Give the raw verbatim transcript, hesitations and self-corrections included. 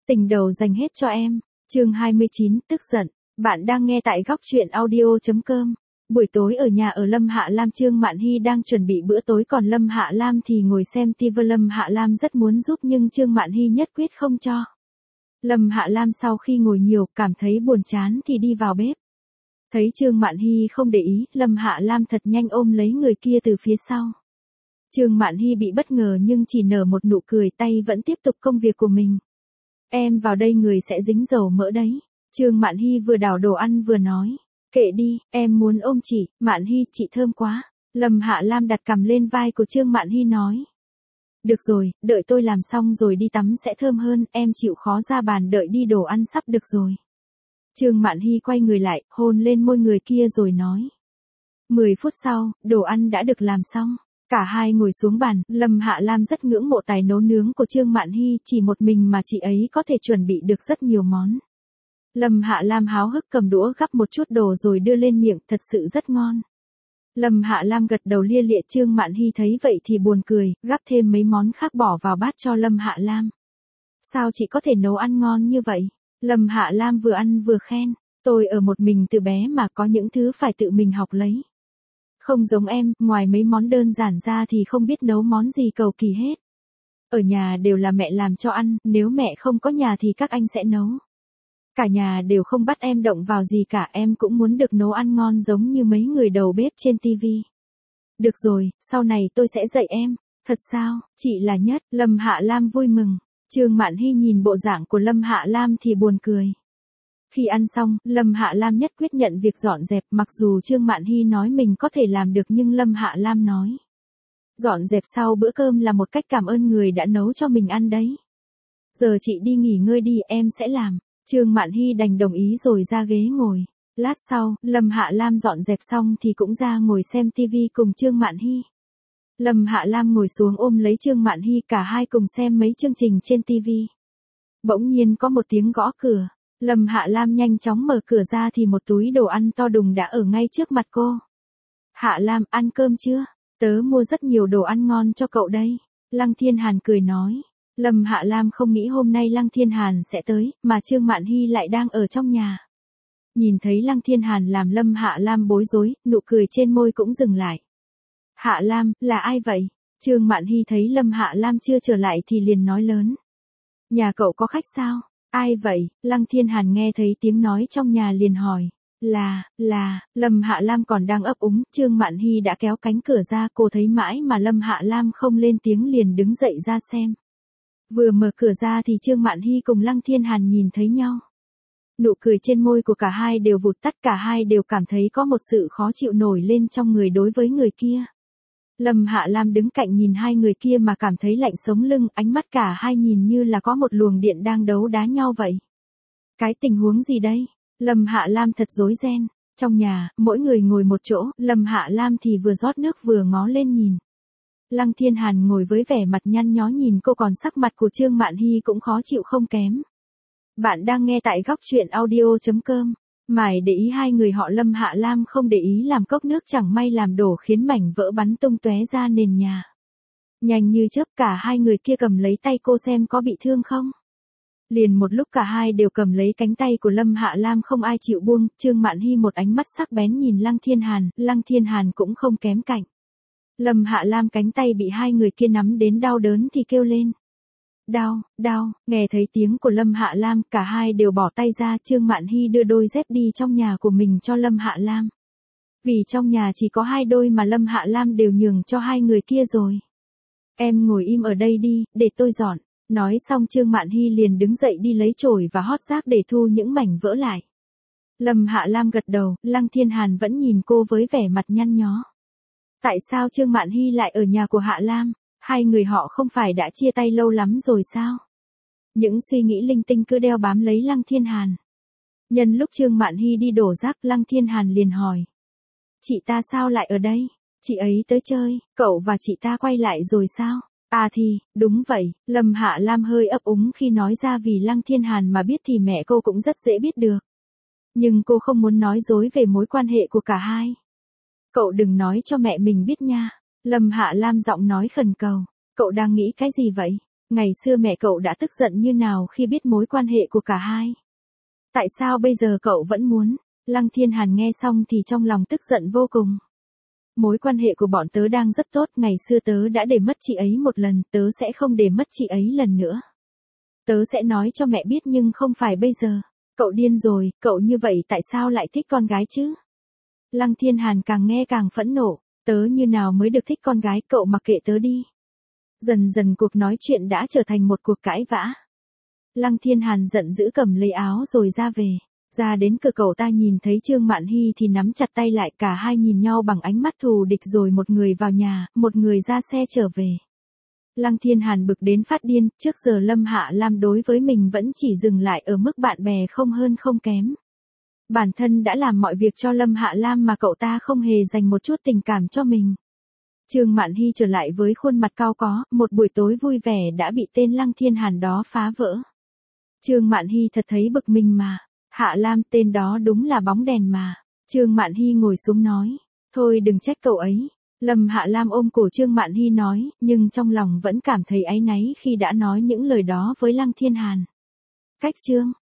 Tình đầu dành hết cho em. Chương hai mươi chín, tức giận. Bạn đang nghe tại góc truyện audio chấm com. Buổi tối ở nhà ở Lâm Hạ Lam, Trương Mạn Hy đang chuẩn bị bữa tối còn Lâm Hạ Lam thì ngồi xem ti vi. Lâm Hạ Lam rất muốn giúp nhưng Trương Mạn Hy nhất quyết không cho. Lâm Hạ Lam sau khi ngồi nhiều, cảm thấy buồn chán thì đi vào bếp. Thấy Trương Mạn Hy không để ý, Lâm Hạ Lam thật nhanh ôm lấy người kia từ phía sau. Trương Mạn Hy bị bất ngờ nhưng chỉ nở một nụ cười, tay vẫn tiếp tục công việc của mình. Em vào đây người sẽ dính dầu mỡ đấy. Trương Mạn Hy vừa đảo đồ ăn vừa nói. Kệ đi, em muốn ôm chị. Mạn Hy, chị thơm quá. Lâm Hạ Lam đặt cằm lên vai của Trương Mạn Hy nói. Được rồi, đợi tôi làm xong rồi đi tắm sẽ thơm hơn, em chịu khó ra bàn đợi đi, đồ ăn sắp được rồi. Trương Mạn Hy quay người lại, hôn lên môi người kia rồi nói. Mười phút sau, đồ ăn đã được làm xong. Cả hai ngồi xuống bàn, Lâm Hạ Lam rất ngưỡng mộ tài nấu nướng của Trương Mạn Hy, chỉ một mình mà chị ấy có thể chuẩn bị được rất nhiều món. Lâm Hạ Lam háo hức cầm đũa gắp một chút đồ rồi đưa lên miệng, thật sự rất ngon. Lâm Hạ Lam gật đầu lia lịa. Trương Mạn Hy thấy vậy thì buồn cười, gắp thêm mấy món khác bỏ vào bát cho Lâm Hạ Lam. Sao chị có thể nấu ăn ngon như vậy? Lâm Hạ Lam vừa ăn vừa khen, tôi ở một mình từ bé mà có những thứ phải tự mình học lấy. Không giống em, ngoài mấy món đơn giản ra thì không biết nấu món gì cầu kỳ hết. Ở nhà đều là mẹ làm cho ăn, nếu mẹ không có nhà thì các anh sẽ nấu. Cả nhà đều không bắt em động vào gì cả, em cũng muốn được nấu ăn ngon giống như mấy người đầu bếp trên ti vi. Được rồi, sau này tôi sẽ dạy em. Thật sao, chị là nhất. Lâm Hạ Lam vui mừng. Trương Mạn Hy nhìn bộ dạng của Lâm Hạ Lam thì buồn cười. Khi ăn xong, Lâm Hạ Lam nhất quyết nhận việc dọn dẹp, mặc dù Trương Mạn Hy nói mình có thể làm được nhưng Lâm Hạ Lam nói. Dọn dẹp sau bữa cơm là một cách cảm ơn người đã nấu cho mình ăn đấy. Giờ chị đi nghỉ ngơi đi, em sẽ làm. Trương Mạn Hy đành đồng ý rồi ra ghế ngồi. Lát sau, Lâm Hạ Lam dọn dẹp xong thì cũng ra ngồi xem ti vi cùng Trương Mạn Hy. Lâm Hạ Lam ngồi xuống ôm lấy Trương Mạn Hy, cả hai cùng xem mấy chương trình trên ti vi. Bỗng nhiên có một tiếng gõ cửa. Lâm Hạ Lam nhanh chóng mở cửa ra thì một túi đồ ăn to đùng đã ở ngay trước mặt cô. Hạ Lam, ăn cơm chưa? Tớ mua rất nhiều đồ ăn ngon cho cậu đây. Lăng Thiên Hàn cười nói. Lâm Hạ Lam không nghĩ hôm nay Lăng Thiên Hàn sẽ tới, mà Trương Mạn Hy lại đang ở trong nhà. Nhìn thấy Lăng Thiên Hàn làm Lâm Hạ Lam bối rối, nụ cười trên môi cũng dừng lại. Hạ Lam, là ai vậy? Trương Mạn Hy thấy Lâm Hạ Lam chưa trở lại thì liền nói lớn. Nhà cậu có khách sao? Ai vậy? Lăng Thiên Hàn nghe thấy tiếng nói trong nhà liền hỏi. Là, là, Lâm Hạ Lam còn đang ấp úng, Trương Mạn Hy đã kéo cánh cửa ra, cô thấy mãi mà Lâm Hạ Lam không lên tiếng liền đứng dậy ra xem. Vừa mở cửa ra thì Trương Mạn Hy cùng Lăng Thiên Hàn nhìn thấy nhau. Nụ cười trên môi của cả hai đều vụt tắt, cả hai đều cảm thấy có một sự khó chịu nổi lên trong người đối với người kia. Lâm Hạ Lam đứng cạnh nhìn hai người kia mà cảm thấy lạnh sống lưng, ánh mắt cả hai nhìn như là có một luồng điện đang đấu đá nhau vậy. Cái tình huống gì đây? Lâm Hạ Lam thật rối ren. Trong nhà, mỗi người ngồi một chỗ, Lâm Hạ Lam thì vừa rót nước vừa ngó lên nhìn. Lăng Thiên Hàn ngồi với vẻ mặt nhăn nhó nhìn cô, còn sắc mặt của Trương Mạn Hy cũng khó chịu không kém. Bạn đang nghe tại góc truyện audio chấm com. Mải để ý hai người họ, Lâm Hạ Lam không để ý làm cốc nước chẳng may làm đổ khiến mảnh vỡ bắn tung tóe ra nền nhà. Nhanh như chớp cả hai người kia cầm lấy tay cô xem có bị thương không. Liền một lúc cả hai đều cầm lấy cánh tay của Lâm Hạ Lam không ai chịu buông. Trương Mạn Hy một ánh mắt sắc bén nhìn Lăng Thiên Hàn, Lăng Thiên Hàn cũng không kém cạnh. Lâm Hạ Lam cánh tay bị hai người kia nắm đến đau đớn thì kêu lên. Đau, đau, nghe thấy tiếng của Lâm Hạ Lam, cả hai đều bỏ tay ra. Trương Mạn Hy đưa đôi dép đi trong nhà của mình cho Lâm Hạ Lam. Vì trong nhà chỉ có hai đôi mà Lâm Hạ Lam đều nhường cho hai người kia rồi. Em ngồi im ở đây đi, để tôi dọn. Nói xong Trương Mạn Hy liền đứng dậy đi lấy chổi và hót rác để thu những mảnh vỡ lại. Lâm Hạ Lam gật đầu, Lăng Thiên Hàn vẫn nhìn cô với vẻ mặt nhăn nhó. Tại sao Trương Mạn Hy lại ở nhà của Hạ Lam? Hai người họ không phải đã chia tay lâu lắm rồi sao? Những suy nghĩ linh tinh cứ đeo bám lấy Lăng Thiên Hàn. Nhân lúc Trương Mạn Hy đi đổ rác, Lăng Thiên Hàn liền hỏi. Chị ta sao lại ở đây? Chị ấy tới chơi, cậu và chị ta quay lại rồi sao? À thì, đúng vậy. Lâm Hạ Lam hơi ấp úng khi nói ra vì Lăng Thiên Hàn mà biết thì mẹ cô cũng rất dễ biết được. Nhưng cô không muốn nói dối về mối quan hệ của cả hai. Cậu đừng nói cho mẹ mình biết nha. Lâm Hạ Lam giọng nói khẩn cầu. Cậu đang nghĩ cái gì vậy? Ngày xưa mẹ cậu đã tức giận như nào khi biết mối quan hệ của cả hai? Tại sao bây giờ cậu vẫn muốn? Lăng Thiên Hàn nghe xong thì trong lòng tức giận vô cùng. Mối quan hệ của bọn tớ đang rất tốt, ngày xưa tớ đã để mất chị ấy một lần, tớ sẽ không để mất chị ấy lần nữa. Tớ sẽ nói cho mẹ biết nhưng không phải bây giờ. Cậu điên rồi, cậu như vậy tại sao lại thích con gái chứ? Lăng Thiên Hàn càng nghe càng phẫn nộ, tớ như nào mới được thích con gái, cậu mặc kệ tớ đi. Dần dần cuộc nói chuyện đã trở thành một cuộc cãi vã. Lăng Thiên Hàn giận dữ cầm lấy áo rồi ra về. Ra đến cửa cậu ta nhìn thấy Trương Mạn Hy thì nắm chặt tay lại, cả hai nhìn nhau bằng ánh mắt thù địch rồi một người vào nhà, một người ra xe trở về. Lăng Thiên Hàn bực đến phát điên, trước giờ Lâm Hạ Lam đối với mình vẫn chỉ dừng lại ở mức bạn bè không hơn không kém. Bản thân đã làm mọi việc cho Lâm Hạ Lam mà cậu ta không hề dành một chút tình cảm cho mình. Trương Mạn Hy trở lại với khuôn mặt cao có, một buổi tối vui vẻ đã bị tên Lăng Thiên Hàn đó phá vỡ. Trương Mạn Hy thật thấy bực mình mà. Hạ Lam, tên đó đúng là bóng đèn mà. Trương Mạn Hy ngồi xuống nói. Thôi đừng trách cậu ấy. Lâm Hạ Lam ôm cổ Trương Mạn Hy nói, nhưng trong lòng vẫn cảm thấy áy náy khi đã nói những lời đó với Lăng Thiên Hàn. Cách Trương